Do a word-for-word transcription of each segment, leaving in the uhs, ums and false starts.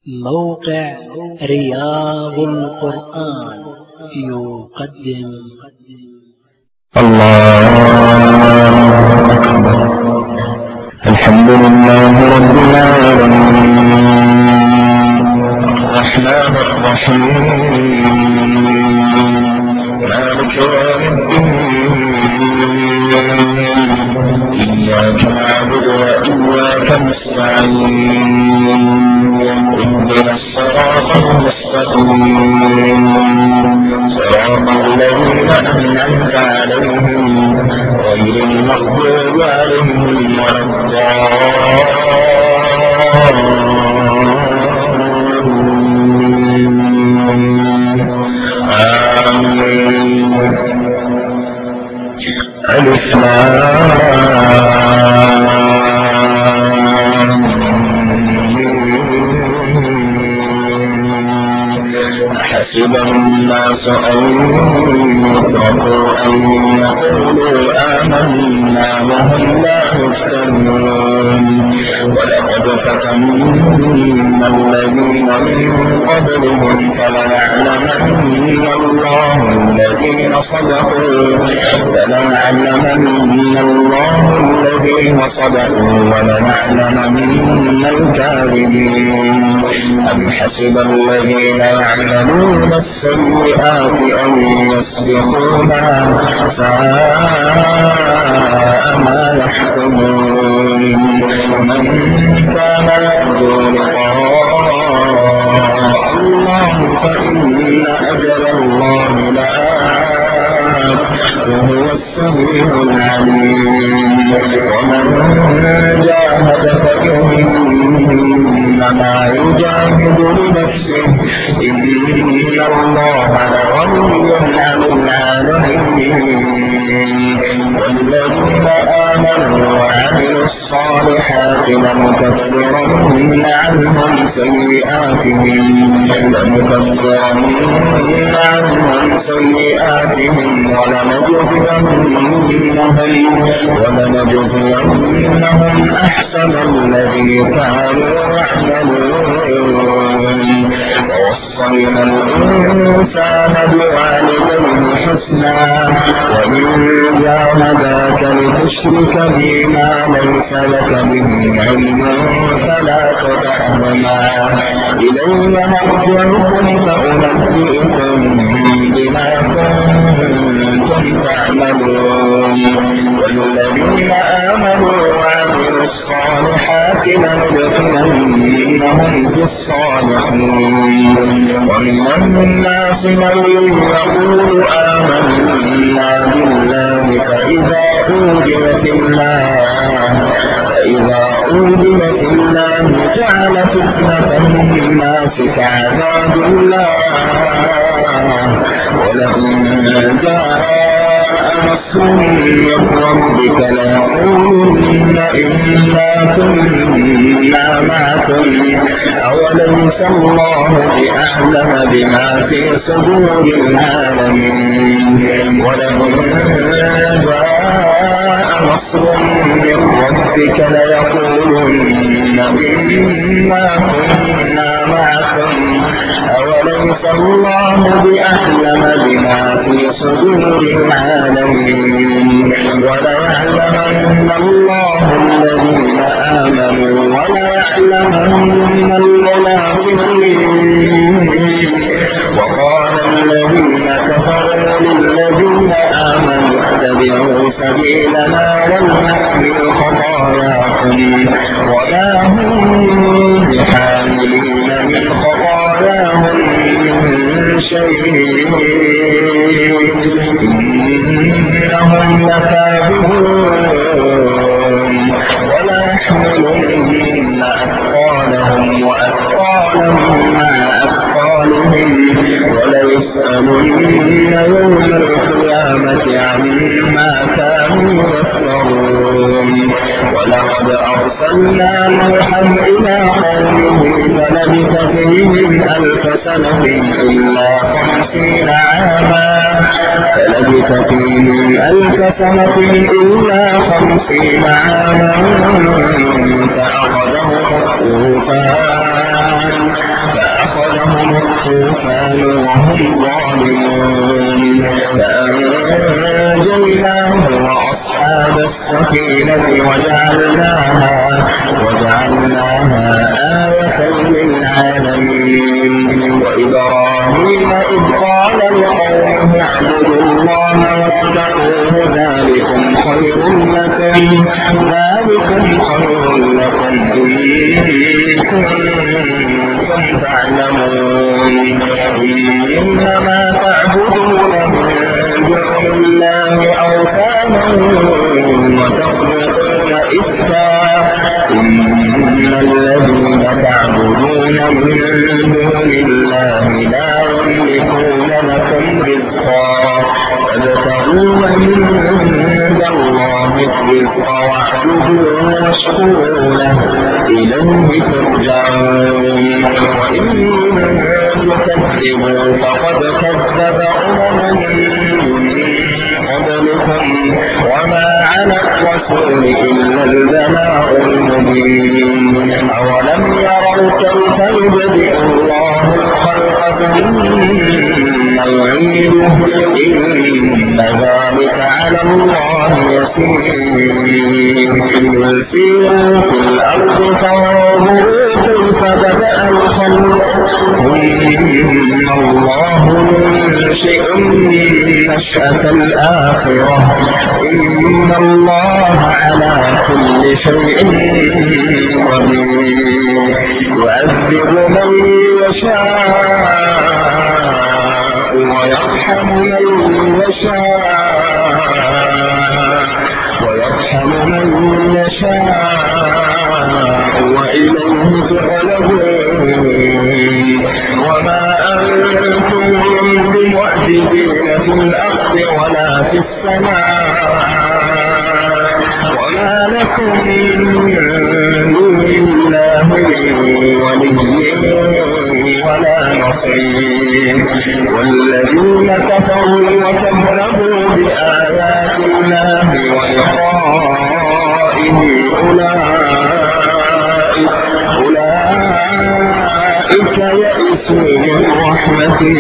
موقع رياض القرآن يقدم. الله أكبر. الحمد لله رب العالمين الرحمن الرحيم مالك يوم الدين إياك نعبد وإياك نستعين اهدنا الصراط المستقيم صراط الذين أنعمت عليهم غير المغضوب عليهم ولا الضالين آمين. ألف حسب الناس أن يتركوا أن يقولوا آمنا وهم لا يفتنون ولقد فتنا الذين من قبلهم فليعلمن الله الذين صدقوا فليعلمن الله الذين صدقوا ولنعلمن الكاذبين. أم حسب الذين يعملون السيئات أن يسبقونا ساء ما يحكمون. من كان يرجو لقاء الله فإن أجل الله لآت وهو السميع العليم. ومن جاهد فإنما يجاهد لنفسه إن الله لغني عن العالمين. والذين آمنوا وعملوا الصالحات لنكفرن عنهم سيئاتهم لنكفرن عنهم سيئاتهم ولنجزينهم ولنجزينهم أحسن الذي كانوا يعملون. ووصينا الإنسان بوالديه حسنا وإن جاهداك لتشرك بي ما ليس لك به علم فلا تطعهما إلي مرجعكم فأنبئكم بما كنتم تعملون. والذين آمنوا وعملوا الصالحات لندخلنهم في الصالحين. ومن الناس من يقول آمنا بالله فإذا أوذي في الله فإذا أوذي في الله جعل فتنة الناس كعذاب الله. ولئن جاء نصر من ربك ليقولن إنا كنا معكم أوليس الله بأعلم بما في صدور العالمين. ولئن جاء نصر من ربك ليقولن إنا كنا معكم أوليس الله بأعلم بما في صدور العالمين. وليعلمن الله الذين آمنوا وليعلمن المنافقين. وقال الذين كفروا للذين آمنوا اتبعوا سبيلنا ولنحمل خطاياكم وما هم بحاملين من خطاياهم من شيء إنهم لكاذبون. ولا يحملن أثقالهم وأثقالا مع أثقالهم وليسألن يوم القيامة عما كانوا يفترون. ولقد أرسلنا نوحا إلى قومه فلبث فيهم ألف سنة إلا خمسين عاما فلبث فيهم ألف سنة إلا خمسين عاما فأخذهم الطوفان وهم ظالمون فأنجيناه وأصحاب السفينة وجعلناها وجعلناها آية للعالمين وإبراهيم إذ قال لقومه اعبدوا الله واتقوه ذلكم خير لكم ذلكم خير لكم إن كنتم تعلمون إنما تعبدون من دون الله أوثانا وتخلقون إفكا إن الذين تعبدون من دون الله لا يملكون لكم رزقا فابتغوا عند الله الرزق واعبدوه واشكروا له إليه ترجعون وإن يكذبوا فقد كذب أمم قبلكم وما على الرسول إلا البلاغ المبين أولم يروا كيف يبدئ الله الخلق ثم يعيده إن ذلك على الله يسير سيروا في الأرض فانظروا كيف بدأ الخلق ثم الله ينشئ النشأة الآخرة إن الله على كل شيء قدير يعذب من يشاء ويرحم من يشاء ويرحم من يشاء وإليه تغلبون وما أنتم بمعجزين في الأرض ولا في السماء وما لكم من دون الله ولي ولا نصير والذين كفروا وكذبوا بآيات الله ولقائه أولئك أولئك يئسوا من رحمتي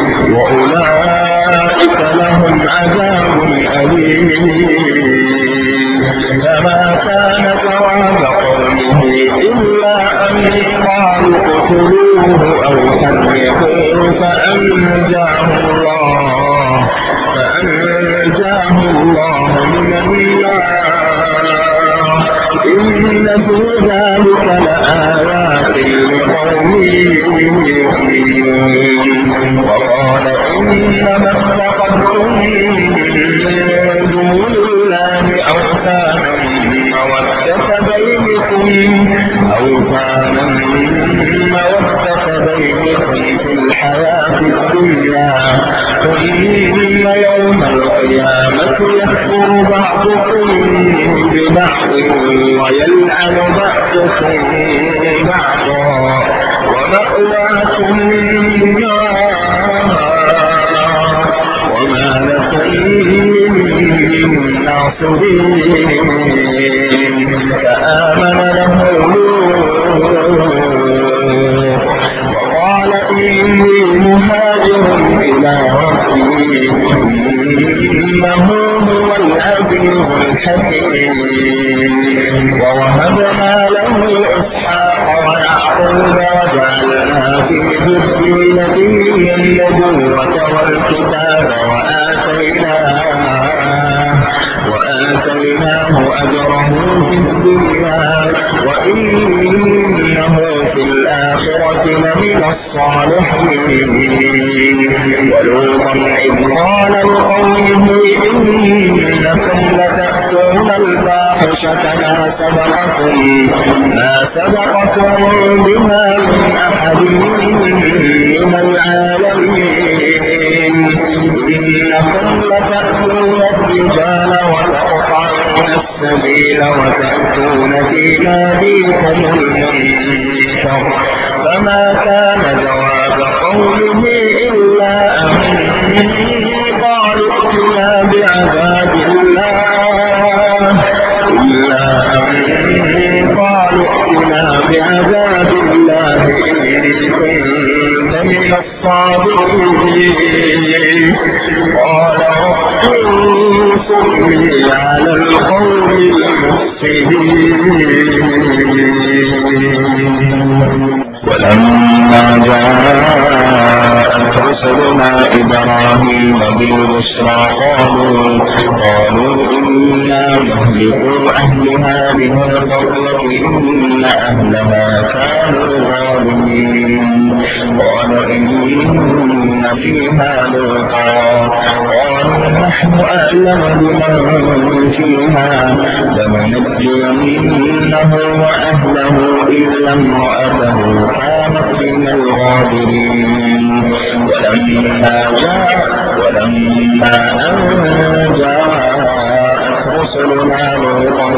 وأولئك لهم عذاب أليم فما كان جواب قومه إلا أن قالوا اقتلوه أو حرقوه فأنجاه الله فأنجاه الله من النار إن في ذلك لآيات لقوم يؤمنون وقال إنما اتخذتم من دون الله أوثانا مودة بينكم أوثانا مودة بينكم في الحياة الدنيا ثم يوم القيامة يكفر بعضكم ببعض ويلعن بعضكم بعضا ومأواكم النار وما لكم من ناصرين فآمن له وقال إني مهاجر إلى ربي إنه هو العزيز الحكيم ووهبنا له إسحاق ويعقوب وجعلنا في ذريته النبوة والكتاب وآتيناه وآتيناه أجره في الدنيا وإنه في الآخرة لمن الصالحين ولوطا إذ قال لقومه إنكم لتأتون الفاحشة ما سبقكم ما سبقكم بها من أحد من العالمين إنكم لتأتون الرجال وتقطعون السبيل وتأتون في ناديكم المنكر فما كان جواب قومه إلا أن قالوا ائتنا بعذاب الله إلا أن قالوا ائتنا بعذاب الله إن كنت من من الصادقين. قال رب انصرني على القوم المفسدين. ولما جاءت رسلنا إبراهيم بالبشرى قالوا قالوا إنا مهلكو أهل هذه القرية إن أهلها كانوا ظالمين. قال إن فيها لوطا قالوا نحن أعلم بمن فيها لننجينه وأهله إلا امرأته كانت من الغابرين. ولما جاء ولما أن جاءت رسلنا لوطا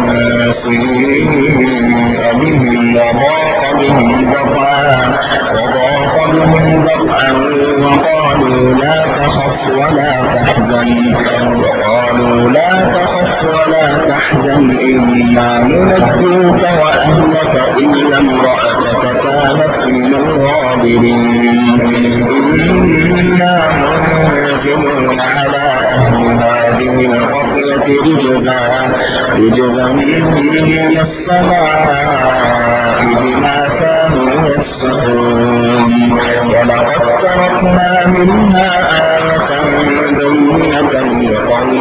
سيء بهم وضاق بهم ذرعا وضاق بهم ذرعا وقالوا لا تخف ولا تحزن وقالوا لا تخف ولا تحزن إنا ننجيك وأهلك إلا امرأتك كانت من الغابرين. إنا منزلون على أهل هذه القرية رجزا رجزا من السماء بما كانوا يفسقون. ولقد تركنا منها آية بينة لقوم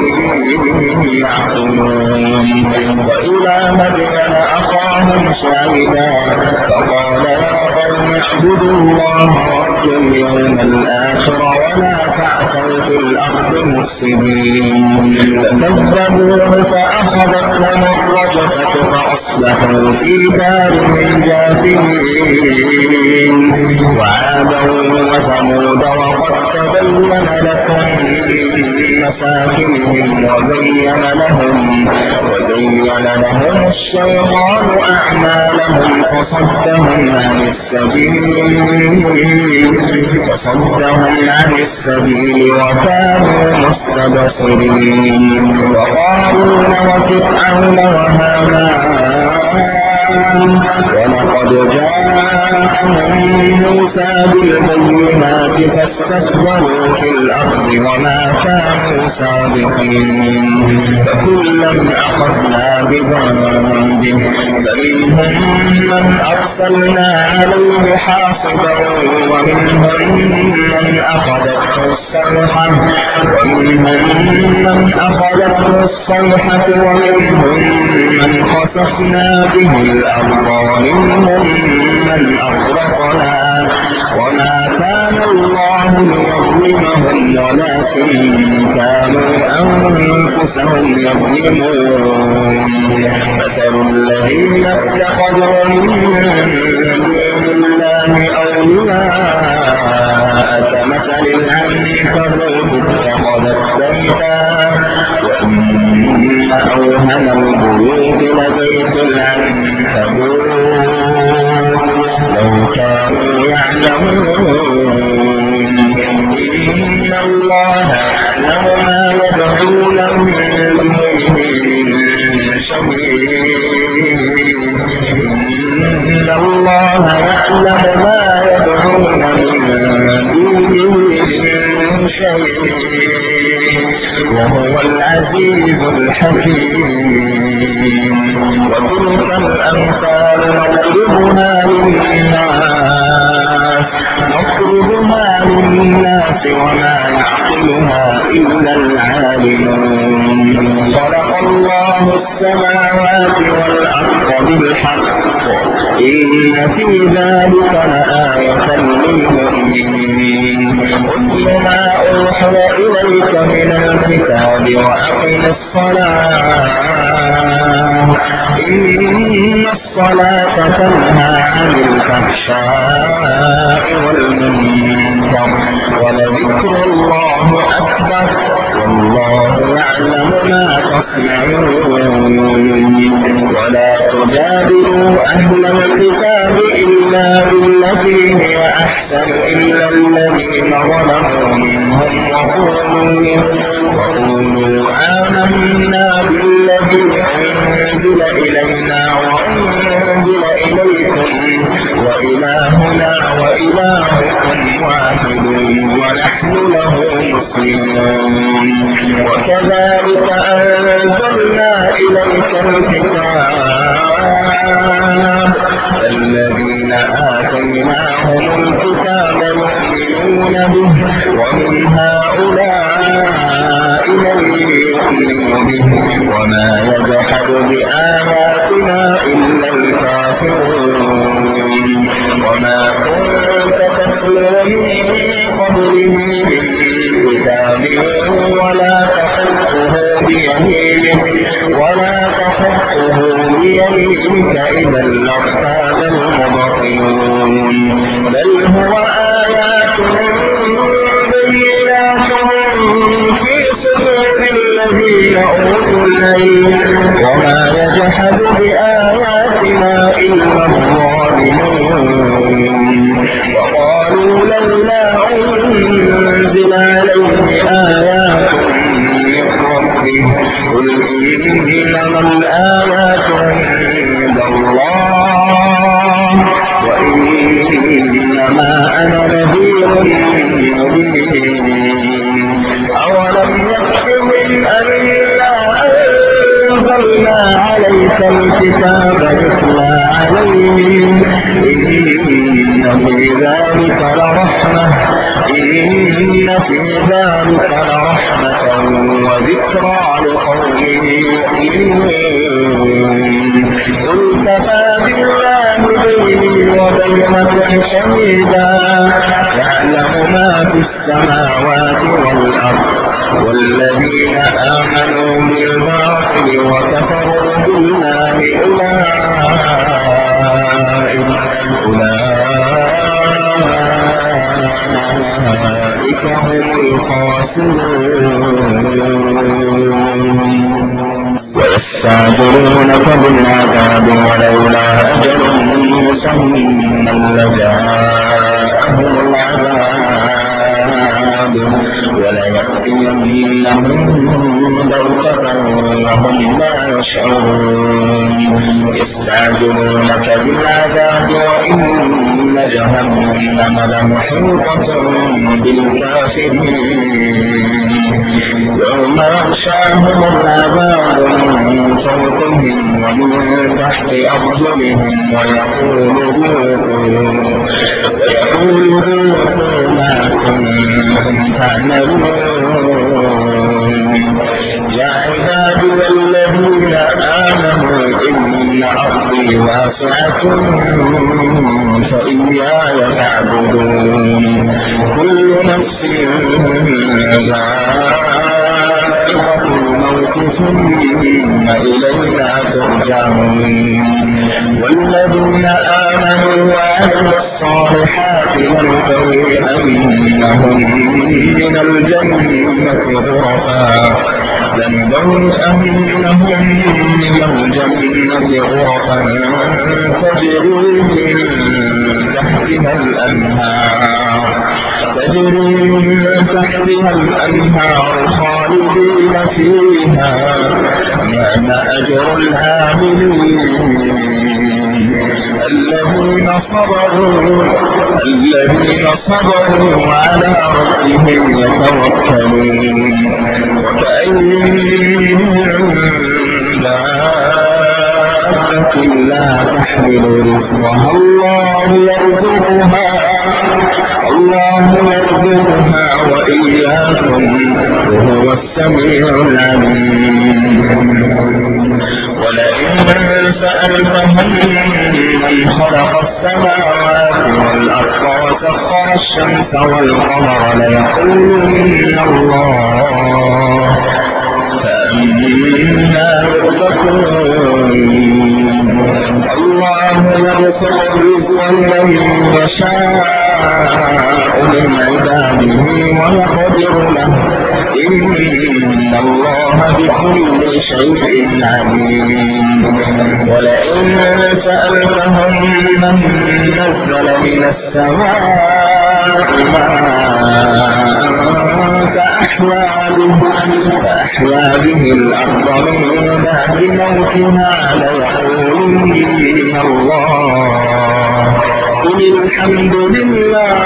يعقلون. وإلى مدين أخاهم شعيبا فقال يا قوم اعبدوا الله وارجوا اليوم الآخر ولا تعثوا في الأرض مفسدين. فكذبوه فأخذتهم الرجفة فأصبحوا في دارهم جاثمين. وعادا وثمود وقد تبين لكم مساكنهم وزين لهم وزين لهم الشيطان أعمالهم فصدهم عن السبيل فصدهم عن السبيل وكانوا مستبصرين. وقارون وفرعون وهامان ولقد جاءهم موسى بالبينات فاستكبروا في الأرض وما كانوا سابقين. فكلا أخذنا بذنبه فمنهم من أرسلنا عليه حاصبا ومنهم من أخذته الصيحة ومنهم من أخذته الصيحة ومنهم من خسفنا به الأرض ومنهم من أغرقنا وما كان الله ليظلمهم ولكن كانوا أنفسهم يظلمون. مثل الذين اتخذوا من دون الله أولياء كمثل العنكبوت اتخذت بيتا وإن أوهن البيوت لبيت العنكبوت لو كانوا يعلمون. إن الله يعلم ما يدعون من دونه من شيء. إن الله يعلم ما يدعون من دونه من شيء وهو العزيز الحكيم. وتلك الأمثال نضربها للناس نضربها للناس وما يعقلها إلا العالمون. خلق الله السماوات والأرض بالحق إن في ذلك لآية للمؤمنين. اتل ما أوحي إليك من الكتاب وأقم الصلاة إن الصلاة تنهى عن الفحشاء والمنكر ولذكر الله أكبر والله يعلم ما تصنعون. ولا تجادلوا أهل الكتاب إلا بالتي هي أحسن إلا الذين ظلموا منهم وقولوا وقولوا آمنا بالذي أنزل إلينا وأنزل إليكم وإلهنا وإلهكم واحد ونحن له مسلمون. وكذلك أنزلنا إليك الكتاب الذين آتيناهم الكتاب يؤمنون به ومن هؤلاء من يؤمن به وما يجحد بآياتنا إلا الكافرون. وما كنت تتلو من قبله من كتاب ولا تخطه بيمينك ولا تخطه بيمينك إذا لارتاب المبطلون. بل هو آيات بينات في صدور الذين أوتوا العلم وما يجحد بآياتنا إلا الظالمون. وقالوا لولا أنزل عليه آيات من ربه قل إنما الآيات عند الله وإنما أنا نذير مبين. أولم يكفهم أنا أنزلنا عليك الكتاب يتلى عليهم إن في ذلك لرحمة إن في ذلك لرحمة وذكرى لقوم يؤمنون. قل كفى بالله بيني وبينكم شهيدا يعلم ما في السماوات والأرض والذين آمنوا بالباطل وكفروا بالله أولئك أولئك هم الخاسرون. ويستعجلونك بالعذاب ولولا أجل مسمى لجاءهم العذاب وليأتينهم بغتة وهم لا يشعرون. يستعجلونك بالعذاب وإن جهنم لمحيطة بالكافرين. يوم يغشاهم العذاب من فوقهم ومن تحت أرجلهم ويقول ذوقوا ما كنتم تعملون. يا عبادي الذين آمنوا إن أرضي واسعة فإياي فاعبدون. كل نفس ذائقة الموت ثم إلينا ترجعون. والذين آمنوا وعملوا الصالحات لنبوئنهم من الجنة غرفا لنبوئنهم من الجنة غرفا تجري من تحتها الأنهار تجري من تحتها الأنهار خالدين فيها نعم أجر العاملين. الذين صبروا الذين صبروا على ربهم يتوكلون. وكأين من دابة لا تحمل رزقها الله يرزقها الله يرزقها وإياكم وهو السميع العليم. ولئن سألتهم من خلق السماوات والأرض وسخر الشمس والقمر ليقولن الله فأنا يؤفكون. الله يرزق الرزق لمن يشاء من عباده ويقدر له إن الله بكل شيء عليم. ولئن سألتهم من نزل من السماء ماء فأحيا به فأحيا به الأرض من بعد موتها ليقولن الله قل الحمد لله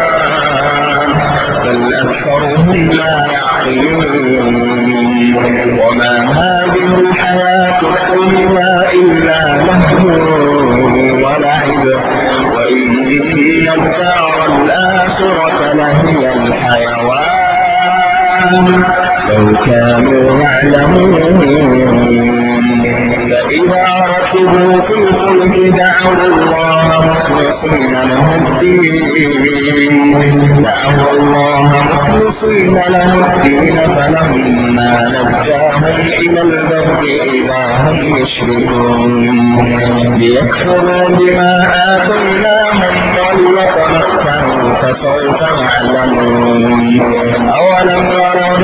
بل أكثرهم لا يعقلون وما هذه الحياة الدنيا إلا لهو ولعب وإن الدار الآخرة لهي الحيوان لو كانوا يعلمون فإذا ركبوا في الفلك دعوا الله مخلصين له الدين دعوا الله مخلصين له الدين فلما نجاهم إلى البر إذا هم يشركون ليكفروا بما آتيناهم وليتمتعوا فسوف يعلمون أولم يروا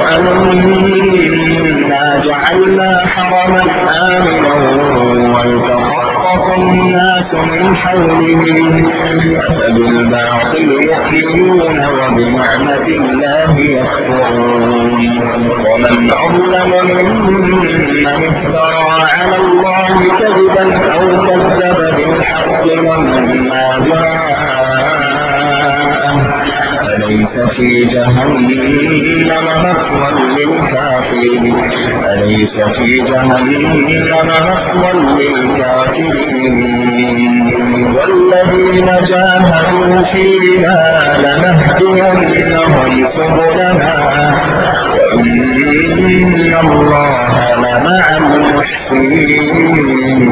أنا جعلنا حرما آمنا ويتخطف الناس من حولهم أفبالباطل يؤمنون وبنعمة الله يكفرون ومن أظلم ممن افترى على الله كذبا أو كذب بالحق لما جاءه أليس في جهنم مثوى للكافرين أليس في جهنم مثوى للكافرين والذين جاهدوا فينا لنهدينهم سبلنا وإن الله لمع المحسنين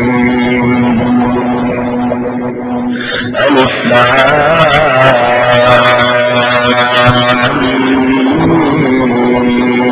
ألف لام